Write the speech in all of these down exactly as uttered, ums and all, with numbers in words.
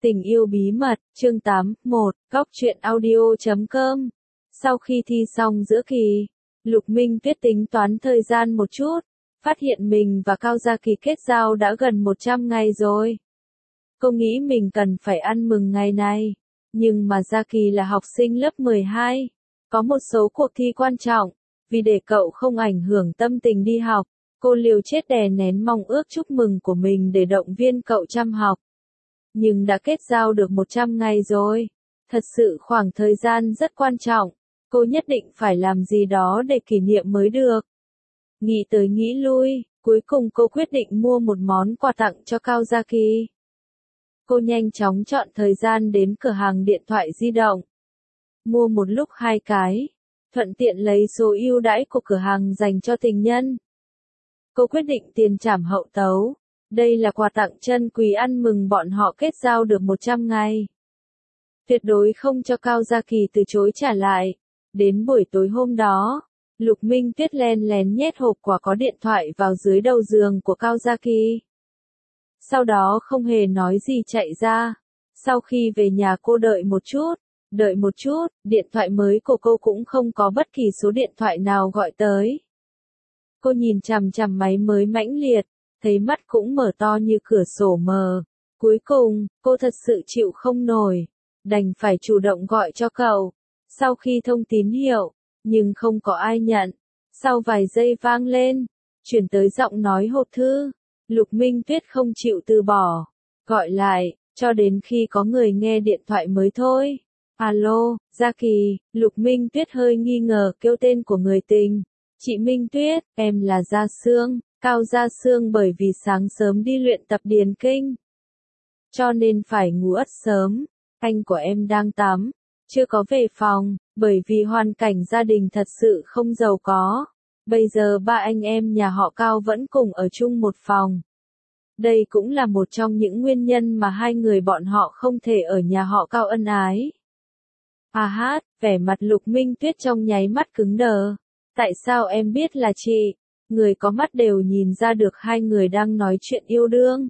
Tình yêu bí mật, chương tám, một, góc truyện audio chấm com. Sau khi thi xong giữa kỳ, Lục Minh Tuyết tính toán thời gian một chút, phát hiện mình và Cao Gia Kỳ kết giao đã gần một trăm ngày rồi. Cô nghĩ mình cần phải ăn mừng ngày này, nhưng mà Gia Kỳ là học sinh lớp mười hai, có một số cuộc thi quan trọng, vì để cậu không ảnh hưởng tâm tình đi học, cô liều chết đè nén mong ước chúc mừng của mình để động viên cậu chăm học. Nhưng đã kết giao được một trăm ngày rồi, thật sự khoảng thời gian rất quan trọng, cô nhất định phải làm gì đó để kỷ niệm mới được. Nghĩ tới nghĩ lui, cuối cùng cô quyết định mua một món quà tặng cho Cao Gia Kỳ. Cô nhanh chóng chọn thời gian đến cửa hàng điện thoại di động. Mua một lúc hai cái, thuận tiện lấy số ưu đãi của cửa hàng dành cho tình nhân. Cô quyết định tiền trảm hậu tấu. Đây là quà tặng chân quý ăn mừng bọn họ kết giao được một trăm ngày. Tuyệt đối không cho Cao Gia Kỳ từ chối trả lại. Đến buổi tối hôm đó, Lục Minh Tuyết len lén nhét hộp quà có điện thoại vào dưới đầu giường của Cao Gia Kỳ. Sau đó không hề nói gì chạy ra. Sau khi về nhà cô đợi một chút, đợi một chút, điện thoại mới của cô cũng không có bất kỳ số điện thoại nào gọi tới. Cô nhìn chằm chằm máy mới mãnh liệt, thấy mắt cũng mở to như cửa sổ mờ. Cuối cùng, cô thật sự chịu không nổi, đành phải chủ động gọi cho cậu. Sau khi thông tín hiệu, nhưng không có ai nhận. Sau vài giây vang lên, chuyển tới giọng nói hộp thư. Lục Minh Tuyết không chịu từ bỏ, gọi lại, cho đến khi có người nghe điện thoại mới thôi. Alo, Gia Kỳ. Lục Minh Tuyết hơi nghi ngờ kêu tên của người tình. Chị Minh Tuyết, em là Gia Sương. Cao Gia Sương bởi vì sáng sớm đi luyện tập điền kinh, cho nên phải ngủ ất sớm. Anh của em đang tắm, chưa có về phòng, bởi vì hoàn cảnh gia đình thật sự không giàu có. Bây giờ ba anh em nhà họ Cao vẫn cùng ở chung một phòng. Đây cũng là một trong những nguyên nhân mà hai người bọn họ không thể ở nhà họ Cao ân ái. À hát, vẻ mặt Lục Minh Tuyết trong nháy mắt cứng đờ. Tại sao em biết là chị? Người có mắt đều nhìn ra được hai người đang nói chuyện yêu đương.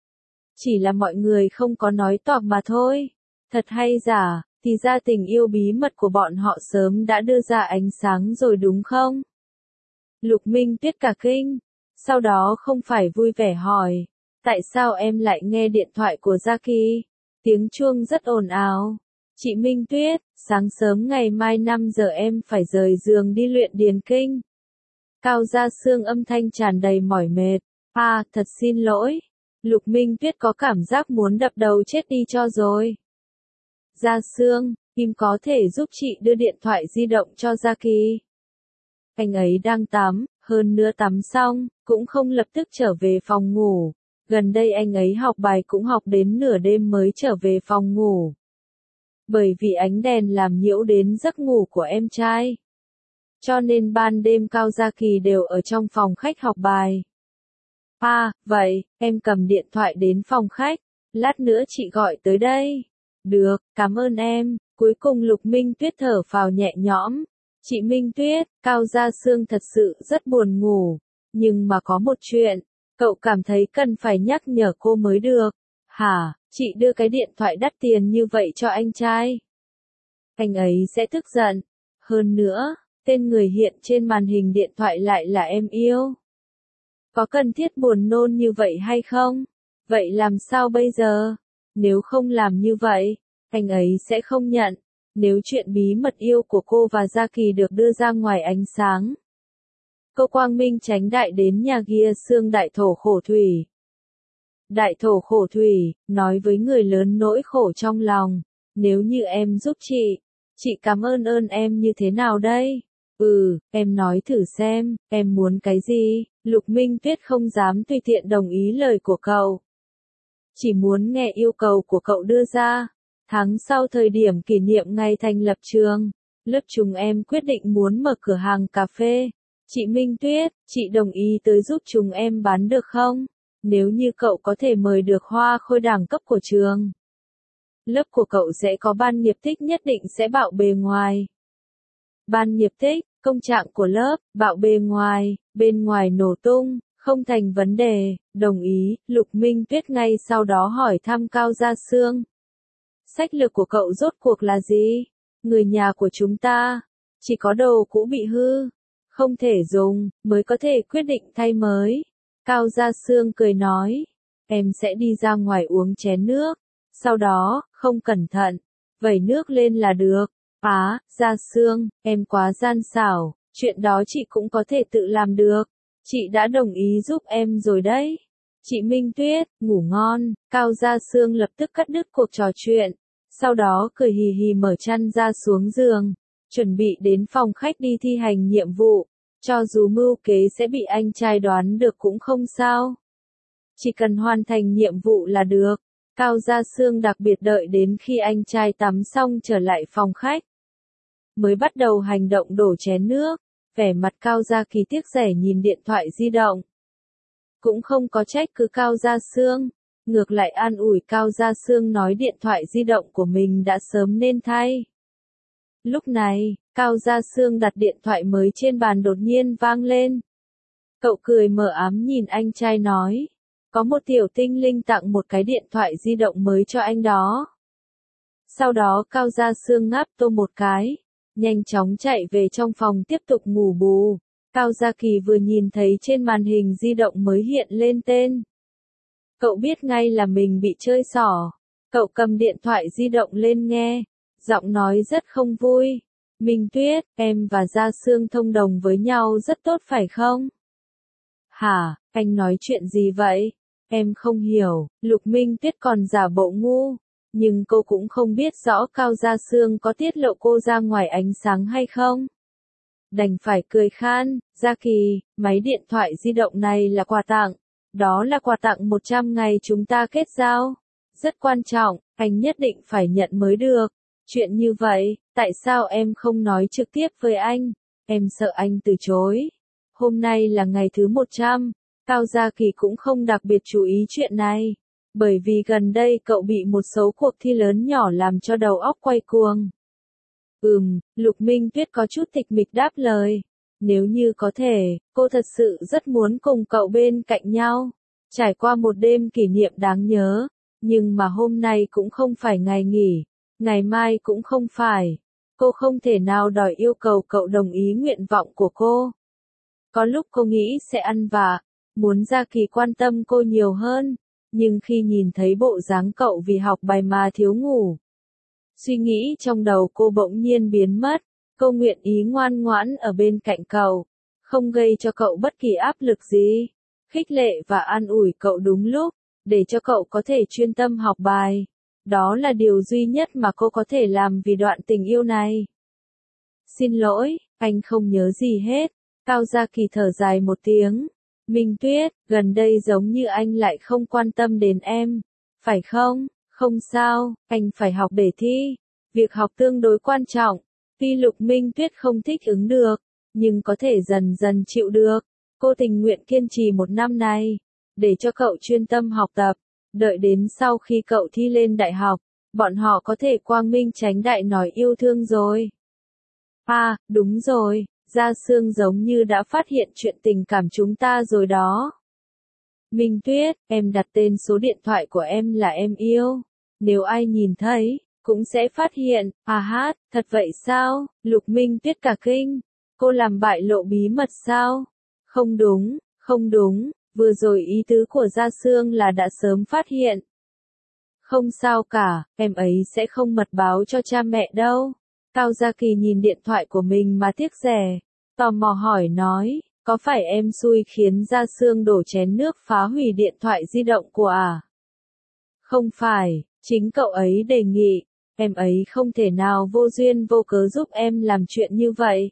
Chỉ là mọi người không có nói toạc mà thôi. Thật hay giả, thì ra tình yêu bí mật của bọn họ sớm đã đưa ra ánh sáng rồi đúng không? Lục Minh Tuyết cả kinh, sau đó không phải vui vẻ hỏi, tại sao em lại nghe điện thoại của Gia Kỳ? Tiếng chuông rất ồn ào. Chị Minh Tuyết, sáng sớm ngày mai năm giờ em phải rời giường đi luyện điền kinh. Cao Gia Sương âm thanh tràn đầy mỏi mệt. À, thật xin lỗi. Lục Minh Tuyết có cảm giác muốn đập đầu chết đi cho rồi. Gia Sương, em có thể giúp chị đưa điện thoại di động cho Gia Kỳ. Anh ấy đang tắm, hơn nữa tắm xong, cũng không lập tức trở về phòng ngủ. Gần đây anh ấy học bài cũng học đến nửa đêm mới trở về phòng ngủ. Bởi vì ánh đèn làm nhiễu đến giấc ngủ của em trai. Cho nên ban đêm Cao Gia Kỳ đều ở trong phòng khách học bài. À, vậy, em cầm điện thoại đến phòng khách, lát nữa chị gọi tới đây. Được, cảm ơn em. Cuối cùng Lục Minh Tuyết thở phào nhẹ nhõm. Chị Minh Tuyết, Cao Gia Sương thật sự rất buồn ngủ. Nhưng mà có một chuyện, cậu cảm thấy cần phải nhắc nhở cô mới được. Hả, chị đưa cái điện thoại đắt tiền như vậy cho anh trai. Anh ấy sẽ tức giận. Hơn nữa, tên người hiện trên màn hình điện thoại lại là em yêu. Có cần thiết buồn nôn như vậy hay không? Vậy làm sao bây giờ? Nếu không làm như vậy, anh ấy sẽ không nhận. Nếu chuyện bí mật yêu của cô và Gia Kỳ được đưa ra ngoài ánh sáng, cô quang minh tránh đại đến nhà Gia Sương đại thổ khổ thủy. Đại thổ khổ thủy, nói với người lớn nỗi khổ trong lòng. Nếu như em giúp chị, chị cảm ơn ơn em như thế nào đây? Ừ, em nói thử xem, em muốn cái gì? Lục Minh Tuyết không dám tùy tiện đồng ý lời của cậu. Chỉ muốn nghe yêu cầu của cậu đưa ra. Tháng sau thời điểm kỷ niệm ngày thành lập trường, lớp chúng em quyết định muốn mở cửa hàng cà phê. Chị Minh Tuyết, chị đồng ý tới giúp chúng em bán được không? Nếu như cậu có thể mời được hoa khôi đẳng cấp của trường, lớp của cậu sẽ có ban nghiệp tích nhất định sẽ bạo bề ngoài. Ban nghiệp tích, công trạng của lớp, bạo bề ngoài, bên ngoài nổ tung, không thành vấn đề, đồng ý. Lục Minh Tuyết ngay sau đó hỏi thăm Cao Gia Sương. Sách lược của cậu rốt cuộc là gì? Người nhà của chúng ta, chỉ có đồ cũ bị hư, không thể dùng, mới có thể quyết định thay mới. Cao Gia Sương cười nói, em sẽ đi ra ngoài uống chén nước, sau đó, không cẩn thận, vẩy nước lên là được. Á, Gia Sương, em quá gian xảo, chuyện đó chị cũng có thể tự làm được. Chị đã đồng ý giúp em rồi đấy. Chị Minh Tuyết, ngủ ngon. Cao Gia Sương lập tức cắt đứt cuộc trò chuyện, sau đó cười hì hì mở chăn ra xuống giường, chuẩn bị đến phòng khách đi thi hành nhiệm vụ. Cho dù mưu kế sẽ bị anh trai đoán được cũng không sao. Chỉ cần hoàn thành nhiệm vụ là được. Cao Gia Sương đặc biệt đợi đến khi anh trai tắm xong trở lại phòng khách, mới bắt đầu hành động đổ chén nước. Vẻ mặt Cao Gia Kỳ tiếc rẻ nhìn điện thoại di động. Cũng không có trách cứ Cao Gia Sương, ngược lại an ủi Cao Gia Sương nói điện thoại di động của mình đã sớm nên thay. Lúc này, Cao Gia Sương đặt điện thoại mới trên bàn đột nhiên vang lên. Cậu cười mờ ám nhìn anh trai nói, có một tiểu tinh linh tặng một cái điện thoại di động mới cho anh đó. Sau đó Cao Gia Sương ngáp tô một cái, nhanh chóng chạy về trong phòng tiếp tục ngủ bù. Cao Gia Kỳ vừa nhìn thấy trên màn hình di động mới hiện lên tên. Cậu biết ngay là mình bị chơi xỏ. Cậu cầm điện thoại di động lên nghe, giọng nói rất không vui. Minh Tuyết, em và Gia Sương thông đồng với nhau rất tốt phải không? Hả, anh nói chuyện gì vậy? Em không hiểu. Lục Minh Tuyết còn giả bộ ngu, nhưng cô cũng không biết rõ Cao Gia Sương có tiết lộ cô ra ngoài ánh sáng hay không. Đành phải cười khan, Gia Kỳ, máy điện thoại di động này là quà tặng. Đó là quà tặng một trăm ngày chúng ta kết giao. Rất quan trọng, anh nhất định phải nhận mới được. Chuyện như vậy, tại sao em không nói trực tiếp với anh? Em sợ anh từ chối. Hôm nay là ngày thứ một trăm, Cao Gia Kỳ cũng không đặc biệt chú ý chuyện này. Bởi vì gần đây cậu bị một số cuộc thi lớn nhỏ làm cho đầu óc quay cuồng. Ừm, Lục Minh Tuyết có chút tịch mịch đáp lời. Nếu như có thể, cô thật sự rất muốn cùng cậu bên cạnh nhau. Trải qua một đêm kỷ niệm đáng nhớ. Nhưng mà hôm nay cũng không phải ngày nghỉ. Ngày mai cũng không phải. Cô không thể nào đòi yêu cầu cậu đồng ý nguyện vọng của cô. Có lúc cô nghĩ sẽ ăn vạ, muốn Gia Kỳ quan tâm cô nhiều hơn. Nhưng khi nhìn thấy bộ dáng cậu vì học bài mà thiếu ngủ, suy nghĩ trong đầu cô bỗng nhiên biến mất. Cô nguyện ý ngoan ngoãn ở bên cạnh cậu, không gây cho cậu bất kỳ áp lực gì, khích lệ và an ủi cậu đúng lúc, để cho cậu có thể chuyên tâm học bài. Đó là điều duy nhất mà cô có thể làm vì đoạn tình yêu này. Xin lỗi, anh không nhớ gì hết. Cao Gia Kỳ thở dài một tiếng. Minh Tuyết, gần đây giống như anh lại không quan tâm đến em, phải không? Không sao, anh phải học để thi. Việc học tương đối quan trọng. Tuy Lục Minh Tuyết không thích ứng được, nhưng có thể dần dần chịu được. Cô tình nguyện kiên trì một năm này, để cho cậu chuyên tâm học tập. Đợi đến sau khi cậu thi lên đại học, bọn họ có thể quang minh chánh đại nói yêu thương rồi. À, đúng rồi, Gia Sương giống như đã phát hiện chuyện tình cảm chúng ta rồi đó. Minh Tuyết, em đặt tên số điện thoại của em là em yêu. Nếu ai nhìn thấy, cũng sẽ phát hiện. À hát, thật vậy sao? Lục Minh Tuyết cả kinh. Cô làm bại lộ bí mật sao? Không đúng, không đúng, vừa rồi ý tứ của Gia Sương là đã sớm phát hiện. Không sao cả, em ấy sẽ không mật báo cho cha mẹ đâu. Cao Gia Kỳ nhìn điện thoại của mình mà tiếc rẻ, tò mò hỏi nói, có phải em xui khiến Gia Sương đổ chén nước phá hủy điện thoại di động của à? Không phải, chính cậu ấy đề nghị, em ấy không thể nào vô duyên vô cớ giúp em làm chuyện như vậy.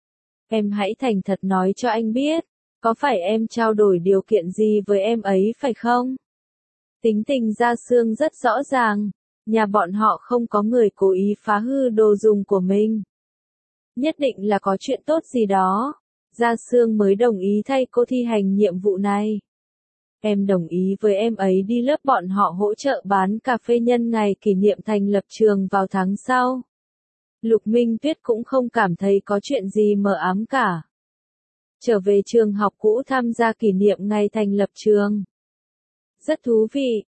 Em hãy thành thật nói cho anh biết, có phải em trao đổi điều kiện gì với em ấy phải không? Tính tình Gia Sương rất rõ ràng, nhà bọn họ không có người cố ý phá hư đồ dùng của mình. Nhất định là có chuyện tốt gì đó, Gia Sương mới đồng ý thay cô thi hành nhiệm vụ này. Em đồng ý với em ấy đi lớp bọn họ hỗ trợ bán cà phê nhân ngày kỷ niệm thành lập trường vào tháng sau. Lục Minh Tuyết cũng không cảm thấy có chuyện gì mờ ám cả. Trở về trường học cũ tham gia kỷ niệm ngày thành lập trường. Rất thú vị,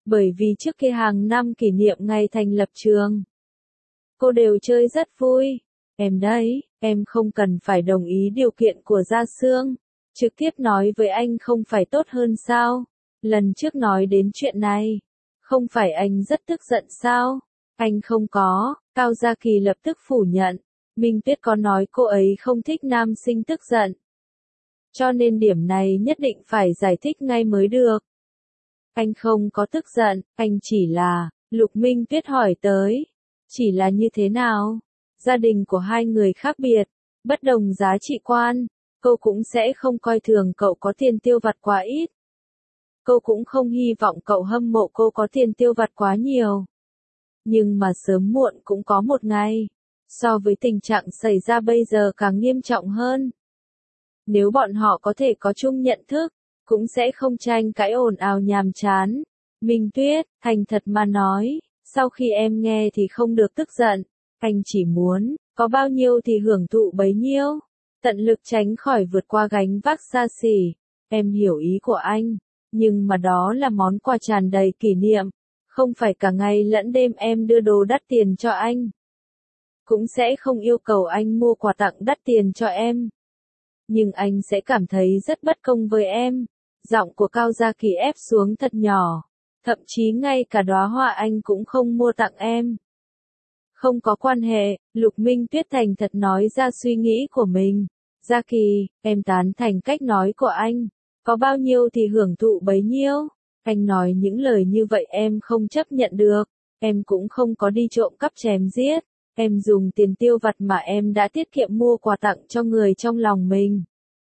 Bởi vì trước kia hàng năm kỷ niệm ngày thành lập trường, cô đều chơi rất vui. Em đấy, em không cần phải đồng ý điều kiện của Gia Sương. Trực tiếp nói với anh không phải tốt hơn sao? Lần trước nói đến chuyện này, không phải anh rất tức giận sao? Anh không có, Cao Gia Kỳ lập tức phủ nhận. Minh Tuyết có nói cô ấy không thích nam sinh tức giận. Cho nên điểm này nhất định phải giải thích ngay mới được. Anh không có tức giận, anh chỉ là, Lục Minh Tuyết hỏi tới. Chỉ là như thế nào? Gia đình của hai người khác biệt, bất đồng giá trị quan, cô cũng sẽ không coi thường cậu có tiền tiêu vặt quá ít. Cô cũng không hy vọng cậu hâm mộ cô có tiền tiêu vặt quá nhiều. Nhưng mà sớm muộn cũng có một ngày, so với tình trạng xảy ra bây giờ càng nghiêm trọng hơn. Nếu bọn họ có thể có chung nhận thức, cũng sẽ không tranh cãi ồn ào nhàm chán. Minh Tuyết, thành thật mà nói, sau khi em nghe thì không được tức giận, anh chỉ muốn, có bao nhiêu thì hưởng thụ bấy nhiêu, tận lực tránh khỏi vượt qua gánh vác xa xỉ. Em hiểu ý của anh, nhưng mà đó là món quà tràn đầy kỷ niệm, không phải cả ngày lẫn đêm em đưa đồ đắt tiền cho anh. Cũng sẽ không yêu cầu anh mua quà tặng đắt tiền cho em. Nhưng anh sẽ cảm thấy rất bất công với em. Giọng của Cao Gia Kỳ ép xuống thật nhỏ. Thậm chí ngay cả đóa hoa anh cũng không mua tặng em. Không có quan hệ, Lục Minh Tuyết thành thật nói ra suy nghĩ của mình. Gia Kỳ, em tán thành cách nói của anh. Có bao nhiêu thì hưởng thụ bấy nhiêu. Anh nói những lời như vậy em không chấp nhận được. Em cũng không có đi trộm cắp chém giết. Em dùng tiền tiêu vặt mà em đã tiết kiệm mua quà tặng cho người trong lòng mình.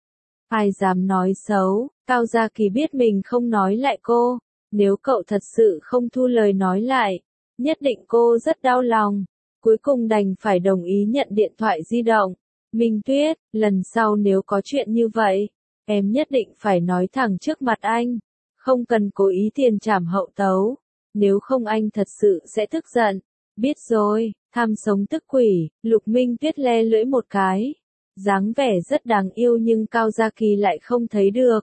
Ai dám nói xấu, Cao Gia Kỳ biết mình không nói lại cô. Nếu cậu thật sự không thu lời nói lại, nhất định cô rất đau lòng. Cuối cùng đành phải đồng ý nhận điện thoại di động. Minh Tuyết, lần sau nếu có chuyện như vậy, em nhất định phải nói thẳng trước mặt anh. Không cần cố ý tiền trảm hậu tấu. Nếu không anh thật sự sẽ tức giận. Biết rồi, tham sống tức quỷ, Lục Minh Tuyết le lưỡi một cái. Dáng vẻ rất đáng yêu nhưng Cao Gia Kỳ lại không thấy được.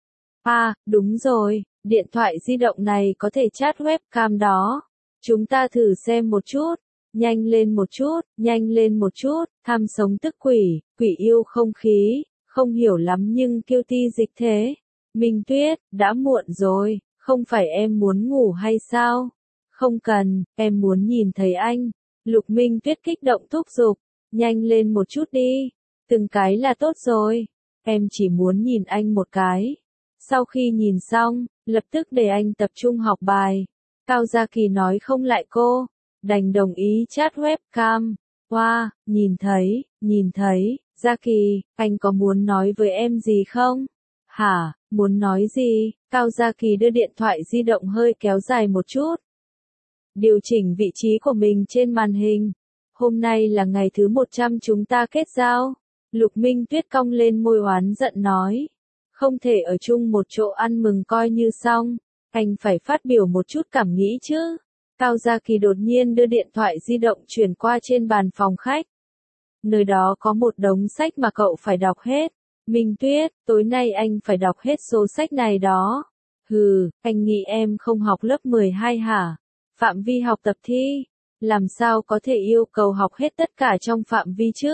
À, đúng rồi, điện thoại di động này có thể chat webcam đó. Chúng ta thử xem một chút. Nhanh lên một chút, nhanh lên một chút, tham sống tức quỷ, quỷ yêu không khí, không hiểu lắm nhưng kiêu ti dịch thế. Minh Tuyết, đã muộn rồi, không phải em muốn ngủ hay sao? Không cần, em muốn nhìn thấy anh. Lục Minh Tuyết kích động thúc giục, nhanh lên một chút đi, từng cái là tốt rồi. Em chỉ muốn nhìn anh một cái. Sau khi nhìn xong, lập tức để anh tập trung học bài. Cao Gia Kỳ nói không lại cô, đành đồng ý chat webcam. Wow, nhìn thấy, nhìn thấy, Gia Kỳ, anh có muốn nói với em gì không? Hả, muốn nói gì? Cao Gia Kỳ đưa điện thoại di động hơi kéo dài một chút. Điều chỉnh vị trí của mình trên màn hình. Hôm nay là ngày thứ một trăm chúng ta kết giao. Lục Minh Tuyết cong lên môi oán giận nói. Không thể ở chung một chỗ ăn mừng coi như xong. Anh phải phát biểu một chút cảm nghĩ chứ. Cao Gia Kỳ đột nhiên đưa điện thoại di động chuyển qua trên bàn phòng khách. Nơi đó có một đống sách mà cậu phải đọc hết. Minh Tuyết, tối nay anh phải đọc hết số sách này đó. Hừ, anh nghĩ em không học lớp mười hai hả? Phạm vi học tập thi. Làm sao có thể yêu cầu học hết tất cả trong phạm vi chứ?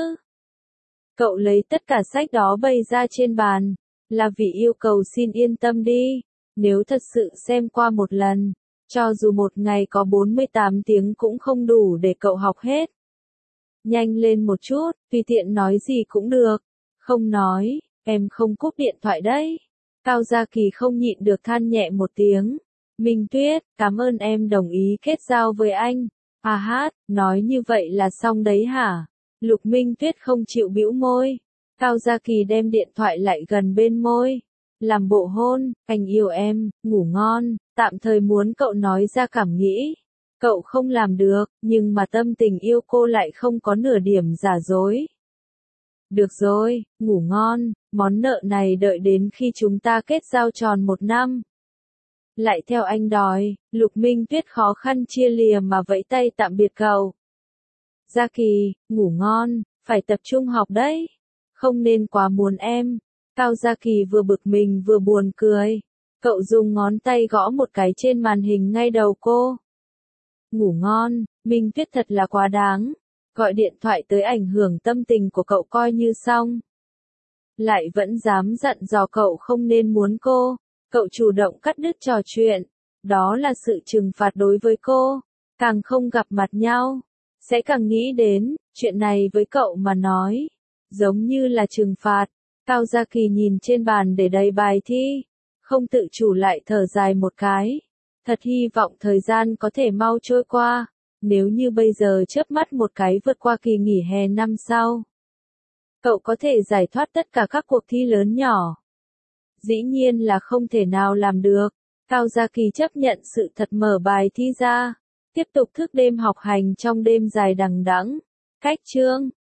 Cậu lấy tất cả sách đó bày ra trên bàn. Là vì yêu cầu xin yên tâm đi. Nếu thật sự xem qua một lần, cho dù một ngày có bốn mươi tám tiếng cũng không đủ để cậu học hết. Nhanh lên một chút, tùy tiện nói gì cũng được. Không nói, em không cúp điện thoại đấy. Cao Gia Kỳ không nhịn được than nhẹ một tiếng. Minh Tuyết, cảm ơn em đồng ý kết giao với anh. À hát, nói như vậy là xong đấy hả? Lục Minh Tuyết không chịu bĩu môi. Cao Gia Kỳ đem điện thoại lại gần bên môi. Làm bộ hôn, anh yêu em, ngủ ngon, tạm thời muốn cậu nói ra cảm nghĩ. Cậu không làm được, nhưng mà tâm tình yêu cô lại không có nửa điểm giả dối. Được rồi, ngủ ngon, món nợ này đợi đến khi chúng ta kết giao tròn một năm. Lại theo anh đòi, Lục Minh Tuyết khó khăn chia lìa mà vẫy tay tạm biệt cậu. Gia Kỳ, ngủ ngon, phải tập trung học đấy. Không nên quá muốn em. Cao Gia Kỳ vừa bực mình vừa buồn cười. Cậu dùng ngón tay gõ một cái trên màn hình ngay đầu cô. Ngủ ngon, Minh Tuyết thật là quá đáng. Gọi điện thoại tới ảnh hưởng tâm tình của cậu coi như xong. Lại vẫn dám dặn dò cậu không nên muốn cô. Cậu chủ động cắt đứt trò chuyện. Đó là sự trừng phạt đối với cô. Càng không gặp mặt nhau, sẽ càng nghĩ đến, chuyện này với cậu mà nói. Giống như là trừng phạt. Cao Gia Kỳ nhìn trên bàn để đầy bài thi. Không tự chủ lại thở dài một cái. Thật hy vọng thời gian có thể mau trôi qua. Nếu như bây giờ chớp mắt một cái vượt qua kỳ nghỉ hè năm sau. Cậu có thể giải thoát tất cả các cuộc thi lớn nhỏ. Dĩ nhiên là không thể nào làm được. Cao Gia Kỳ chấp nhận sự thật mở bài thi ra. Tiếp tục thức đêm học hành trong đêm dài đằng đẵng. Cách chương